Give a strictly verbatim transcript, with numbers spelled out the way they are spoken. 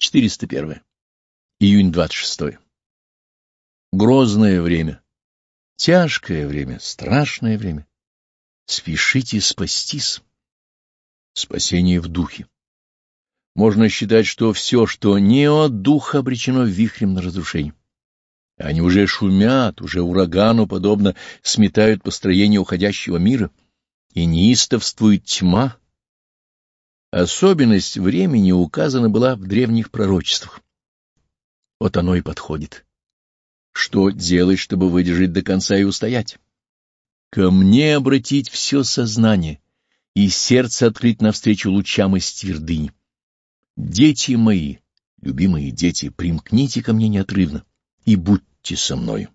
четыреста первое. Июнь двадцать шестое. Грозное время, тяжкое время, страшное время. Спешите спастись. Спасение в духе. Можно считать, что все, что не от духа, обречено вихрем на разрушение. Они уже шумят, уже урагану подобно сметают построение уходящего мира, и неистовствует тьма. Особенность времени указана была в древних пророчествах. Вот оно и подходит. Что делать, чтобы выдержать до конца и устоять? Ко мне обратить все сознание и сердце открыть навстречу лучам из твердыни. Дети мои, любимые дети, примкните ко мне неотрывно и будьте со мною.